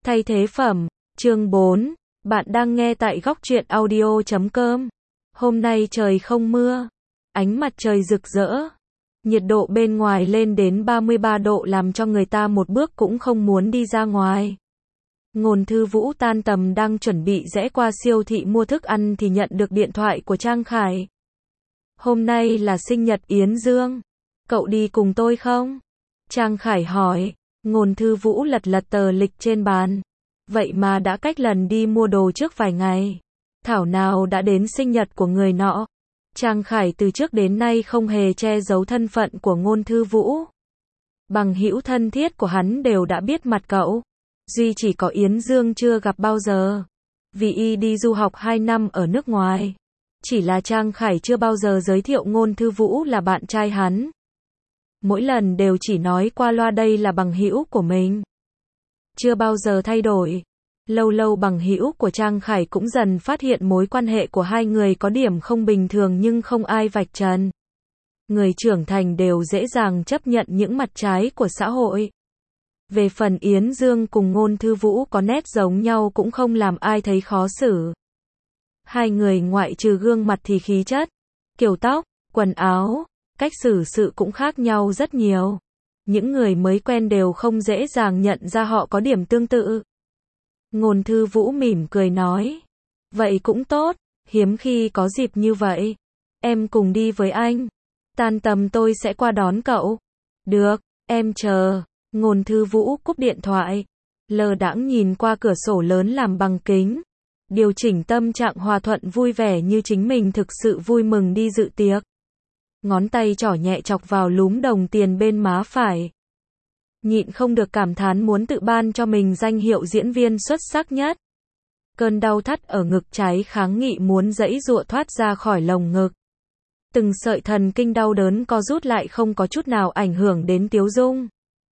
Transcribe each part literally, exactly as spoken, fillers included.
Thay thế phẩm, chương bốn, bạn đang nghe tại góc truyện audio chấm com. Hôm nay trời không mưa, ánh mặt trời rực rỡ, nhiệt độ bên ngoài lên đến ba mươi ba độ làm cho người ta một bước cũng không muốn đi ra ngoài. Ngôn Thư Vũ tan tầm đang chuẩn bị rẽ qua siêu thị mua thức ăn thì nhận được điện thoại của Trang Khải. Hôm nay là sinh nhật Yến Dương, cậu đi cùng tôi không? Trang Khải hỏi. Ngôn Thư Vũ lật lật tờ lịch trên bàn. Vậy mà đã cách lần đi mua đồ trước vài ngày. Thảo nào đã đến sinh nhật của người nọ. Trang Khải từ trước đến nay không hề che giấu thân phận của Ngôn Thư Vũ. Bằng hữu thân thiết của hắn đều đã biết mặt cậu. Duy chỉ có Yến Dương chưa gặp bao giờ. Vì y đi du học hai năm ở nước ngoài. Chỉ là Trang Khải chưa bao giờ giới thiệu Ngôn Thư Vũ là bạn trai hắn. Mỗi lần đều chỉ nói qua loa đây là bằng hữu của mình. Chưa bao giờ thay đổi. Lâu lâu bằng hữu của Trang Khải cũng dần phát hiện mối quan hệ của hai người có điểm không bình thường nhưng không ai vạch trần. Người trưởng thành đều dễ dàng chấp nhận những mặt trái của xã hội. Về phần Yến Dương cùng Ngôn Thư Vũ có nét giống nhau cũng không làm ai thấy khó xử. Hai người ngoại trừ gương mặt thì khí chất, kiểu tóc, quần áo, cách xử sự cũng khác nhau rất nhiều. Những người mới quen đều không dễ dàng nhận ra họ có điểm tương tự. Ngôn Thư Vũ mỉm cười nói. Vậy cũng tốt, hiếm khi có dịp như vậy. Em cùng đi với anh. Tan tầm tôi sẽ qua đón cậu. Được, em chờ. Ngôn Thư Vũ cúp điện thoại. Lơ đãng nhìn qua cửa sổ lớn làm bằng kính. Điều chỉnh tâm trạng hòa thuận vui vẻ như chính mình thực sự vui mừng đi dự tiệc. Ngón tay trỏ nhẹ chọc vào lúm đồng tiền bên má phải. Nhịn không được cảm thán muốn tự ban cho mình danh hiệu diễn viên xuất sắc nhất. Cơn đau thắt ở ngực trái kháng nghị muốn giãy giụa thoát ra khỏi lồng ngực. Từng sợi thần kinh đau đớn co rút lại không có chút nào ảnh hưởng đến tiếu dung.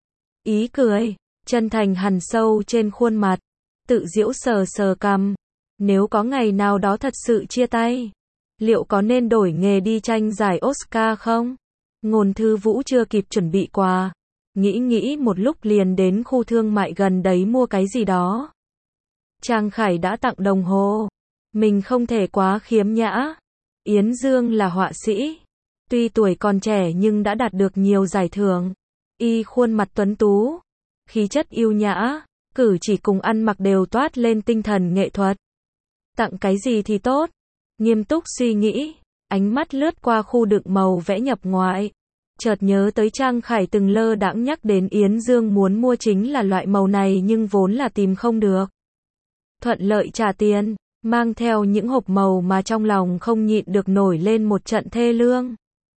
Ý cười, chân thành hằn sâu trên khuôn mặt. Tự giễu sờ sờ cằm. Nếu có ngày nào đó thật sự chia tay, liệu có nên đổi nghề đi tranh giải Oscar không? Ngôn Thư Vũ chưa kịp chuẩn bị quà. Nghĩ nghĩ một lúc liền đến khu thương mại gần đấy mua cái gì đó. Trang Khải đã tặng đồng hồ. Mình không thể quá khiếm nhã. Yến Dương là họa sĩ. Tuy tuổi còn trẻ nhưng đã đạt được nhiều giải thưởng. Y khuôn mặt tuấn tú. Khí chất yêu nhã. Cử chỉ cùng ăn mặc đều toát lên tinh thần nghệ thuật. Tặng cái gì thì tốt? Nghiêm túc suy nghĩ. Ánh mắt lướt qua khu đựng màu vẽ nhập ngoại. Chợt nhớ tới Trang Khải từng lơ đãng nhắc đến Yến Dương muốn mua chính là loại màu này nhưng vốn là tìm không được. Thuận lợi trả tiền, mang theo những hộp màu mà trong lòng không nhịn được nổi lên một trận thê lương.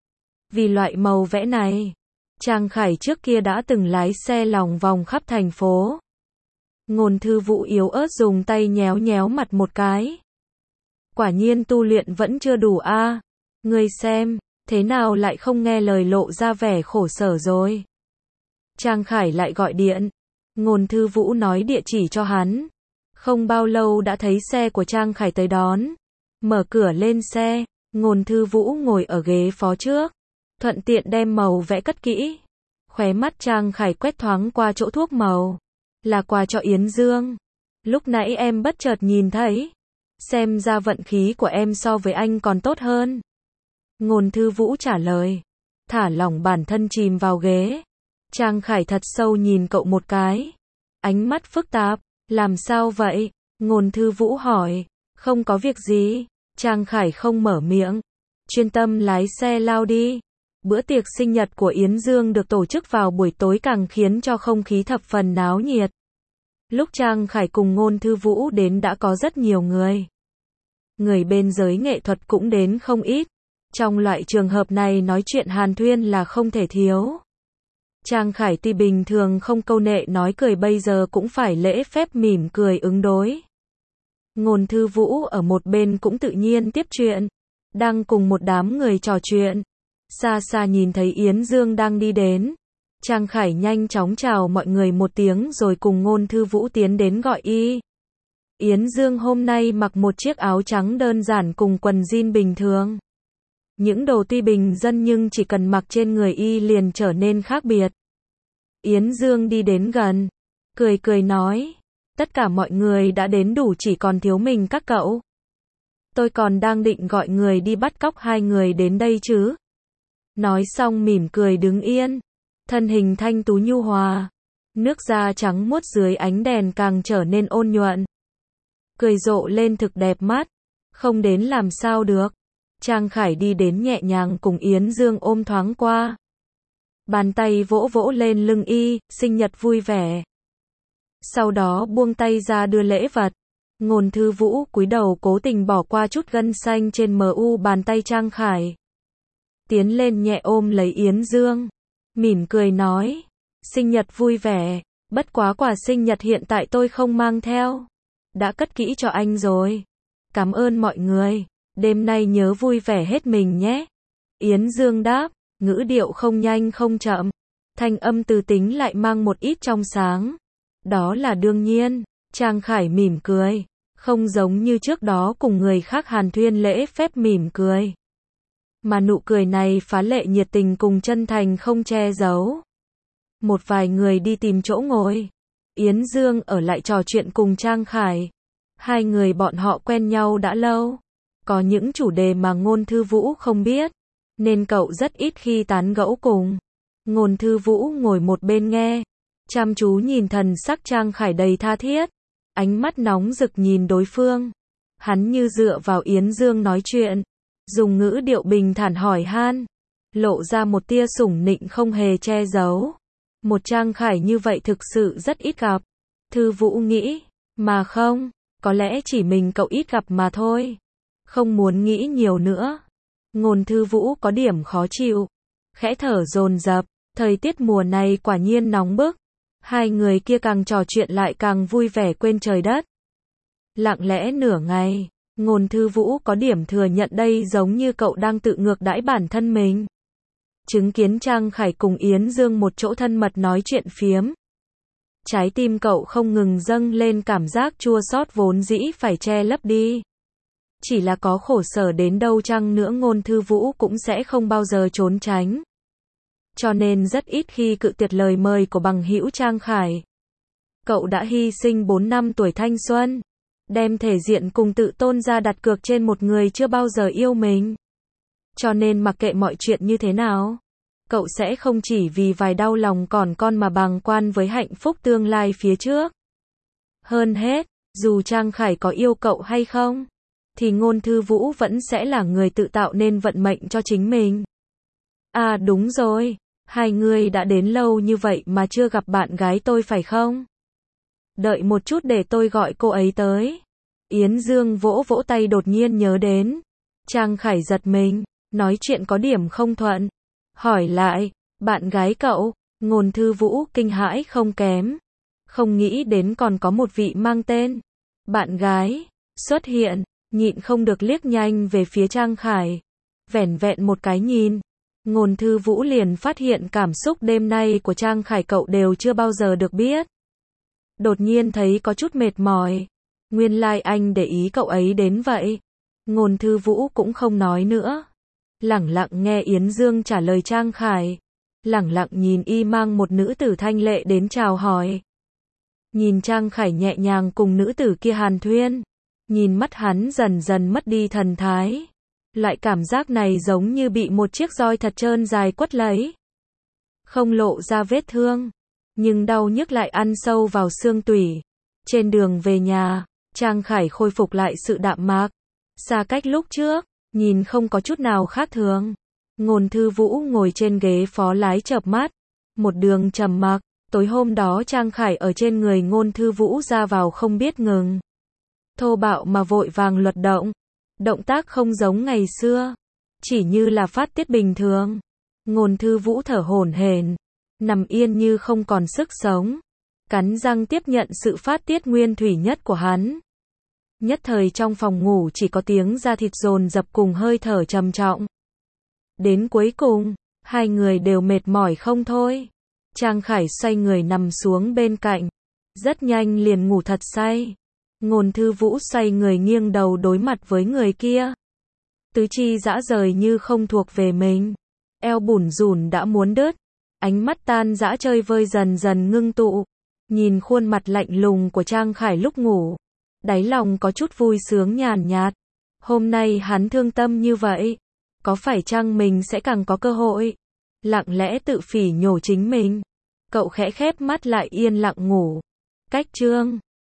Vì loại màu vẽ này, Trang Khải trước kia đã từng lái xe lòng vòng khắp thành phố. Ngôn Thư Vũ yếu ớt dùng tay nhéo nhéo mặt một cái. Quả nhiên tu luyện vẫn chưa đủ a. À. Ngươi xem, thế nào lại không nghe lời lộ ra vẻ khổ sở rồi. Trang Khải lại gọi điện. Ngôn Thư Vũ nói địa chỉ cho hắn. Không bao lâu đã thấy xe của Trang Khải tới đón. Mở cửa lên xe, Ngôn Thư Vũ ngồi ở ghế phó trước. Thuận tiện đem màu vẽ cất kỹ. Khóe mắt Trang Khải quét thoáng qua chỗ thuốc màu. Là quà cho Yến Dương. Lúc nãy em bất chợt nhìn thấy. Xem ra vận khí của em so với anh còn tốt hơn. Ngôn Thư Vũ trả lời. Thả lỏng bản thân chìm vào ghế. Trang Khải thật sâu nhìn cậu một cái. Ánh mắt phức tạp. Làm sao vậy? Ngôn Thư Vũ hỏi. Không có việc gì. Trang Khải không mở miệng. Chuyên tâm lái xe lao đi. Bữa tiệc sinh nhật của Yến Dương được tổ chức vào buổi tối càng khiến cho không khí thập phần náo nhiệt. Lúc Trang Khải cùng Ngôn Thư Vũ đến đã có rất nhiều người. Người bên giới nghệ thuật cũng đến không ít. Trong loại trường hợp này nói chuyện hàn thuyên là không thể thiếu. Trang Khải tuy bình thường không câu nệ nói cười bây giờ cũng phải lễ phép mỉm cười ứng đối. Ngôn Thư Vũ ở một bên cũng tự nhiên tiếp chuyện. Đang cùng một đám người trò chuyện. Xa xa nhìn thấy Yến Dương đang đi đến. Trang Khải nhanh chóng chào mọi người một tiếng rồi cùng Ngôn Thư Vũ tiến đến gọi y. Yến Dương hôm nay mặc một chiếc áo trắng đơn giản cùng quần jean bình thường. Những đồ tuy bình dân nhưng chỉ cần mặc trên người y liền trở nên khác biệt. Yến Dương đi đến gần, cười cười nói, Tất cả mọi người đã đến đủ, chỉ còn thiếu mình các cậu. Tôi còn đang định gọi người đi bắt cóc hai người đến đây chứ. Nói xong mỉm cười đứng yên. Thân hình thanh tú nhu hòa. Nước da trắng muốt dưới ánh đèn càng trở nên ôn nhuận. Cười rộ lên thực đẹp mắt. Không đến làm sao được. Trang Khải đi đến nhẹ nhàng cùng Yến Dương ôm thoáng qua. Bàn tay vỗ vỗ lên lưng y, sinh nhật vui vẻ. Sau đó buông tay ra đưa lễ vật. Ngôn Thư Vũ cúi đầu cố tình bỏ qua chút gân xanh trên mờ u bàn tay Trang Khải. Tiến lên nhẹ ôm lấy Yến Dương. Mỉm cười nói. Sinh nhật vui vẻ. Bất quá quà sinh nhật hiện tại tôi không mang theo. Đã cất kỹ cho anh rồi. Cảm ơn mọi người. Đêm nay nhớ vui vẻ hết mình nhé. Yến Dương đáp. Ngữ điệu không nhanh không chậm. Thanh âm từ tính lại mang một ít trong sáng. Đó là đương nhiên. Trang Khải mỉm cười. Không giống như trước đó cùng người khác hàn thuyên lễ phép mỉm cười. Mà nụ cười này phá lệ nhiệt tình cùng chân thành không che giấu. Một vài người đi tìm chỗ ngồi. Yến Dương ở lại trò chuyện cùng Trang Khải. Hai người bọn họ quen nhau đã lâu. Có những chủ đề mà Ngôn Thư Vũ không biết. Nên cậu rất ít khi tán gẫu cùng. Ngôn Thư Vũ ngồi một bên nghe. Chăm chú nhìn thần sắc Trang Khải đầy tha thiết. Ánh mắt nóng rực nhìn đối phương. Hắn như dựa vào Yến Dương nói chuyện. Dùng ngữ điệu bình thản hỏi han. Lộ ra một tia sủng nịnh không hề che giấu. Một Trang Khải như vậy thực sự rất ít gặp. Thư Vũ nghĩ. Mà không, có lẽ chỉ mình cậu ít gặp mà thôi. Không muốn nghĩ nhiều nữa. Ngôn Thư Vũ có điểm khó chịu. Khẽ thở dồn dập. Thời tiết mùa này quả nhiên nóng bức. Hai người kia càng trò chuyện lại càng vui vẻ quên trời đất. Lặng lẽ nửa ngày, Ngôn Thư Vũ có điểm thừa nhận đây giống như cậu đang tự ngược đãi bản thân mình. Chứng kiến Trang Khải cùng Yến Dương một chỗ thân mật nói chuyện phiếm. Trái tim cậu không ngừng dâng lên cảm giác chua xót vốn dĩ phải che lấp đi. Chỉ là có khổ sở đến đâu chăng nữa Ngôn Thư Vũ cũng sẽ không bao giờ trốn tránh. Cho nên rất ít khi cự tuyệt lời mời của bằng hữu Trang Khải. Cậu đã hy sinh bốn năm tuổi thanh xuân. Đem thể diện cùng tự tôn ra đặt cược trên một người chưa bao giờ yêu mình. Cho nên mặc kệ mọi chuyện như thế nào. Cậu sẽ không chỉ vì vài đau lòng còn con mà bàng quan với hạnh phúc tương lai phía trước. Hơn hết, dù Trang Khải có yêu cậu hay không, thì Ngôn Thư Vũ vẫn sẽ là người tự tạo nên vận mệnh cho chính mình. À đúng rồi, hai người đã đến lâu như vậy mà chưa gặp bạn gái tôi phải không? Đợi một chút để tôi gọi cô ấy tới. Yến Dương vỗ vỗ tay đột nhiên nhớ đến. Trang Khải giật mình, nói chuyện có điểm không thuận. Hỏi lại, bạn gái cậu? Ngôn Thư Vũ kinh hãi không kém. Không nghĩ đến còn có một vị mang tên bạn gái xuất hiện, nhịn không được liếc nhanh về phía Trang Khải. Vẻn vẹn một cái nhìn, Ngôn Thư Vũ liền phát hiện cảm xúc đêm nay của Trang Khải cậu đều chưa bao giờ được biết. Đột nhiên thấy có chút mệt mỏi. Nguyên lai like anh để ý cậu ấy đến vậy. Ngôn Thư Vũ cũng không nói nữa. Lẳng lặng nghe Yến Dương trả lời Trang Khải. Lẳng lặng nhìn y mang một nữ tử thanh lệ đến chào hỏi. Nhìn Trang Khải nhẹ nhàng cùng nữ tử kia hàn thuyên. Nhìn mắt hắn dần dần mất đi thần thái. Loại cảm giác này giống như bị một chiếc roi thật trơn dài quất lấy. Không lộ ra vết thương. Nhưng đau nhức lại ăn sâu vào xương tủy. Trên đường về nhà, Trang Khải khôi phục lại sự đạm mạc. Xa cách lúc trước, nhìn không có chút nào khác thường. Ngôn Thư Vũ ngồi trên ghế phó lái chợp mắt. Một đường trầm mặc. Tối hôm đó Trang Khải ở trên người Ngôn Thư Vũ ra vào không biết ngừng. Thô bạo mà vội vàng luật động. Động tác không giống ngày xưa. Chỉ như là phát tiết bình thường. Ngôn Thư Vũ thở hổn hển. Nằm yên như không còn sức sống. Cắn răng tiếp nhận sự phát tiết nguyên thủy nhất của hắn. Nhất thời trong phòng ngủ chỉ có tiếng da thịt dồn dập cùng hơi thở trầm trọng. Đến cuối cùng, hai người đều mệt mỏi không thôi. Trang Khải xoay người nằm xuống bên cạnh. Rất nhanh liền ngủ thật say. Ngôn Thư Vũ xoay người nghiêng đầu đối mặt với người kia. Tứ chi dã rời như không thuộc về mình. Eo bủn rủn đã muốn đứt. Ánh mắt tan dã chơi vơi dần dần ngưng tụ. Nhìn khuôn mặt lạnh lùng của Trang Khải lúc ngủ, đáy lòng có chút vui sướng nhàn nhạt. Hôm nay hắn thương tâm như vậy, có phải chăng mình sẽ càng có cơ hội? Lặng lẽ tự phỉ nhổ chính mình. Cậu khẽ khép mắt lại yên lặng ngủ. Cách chương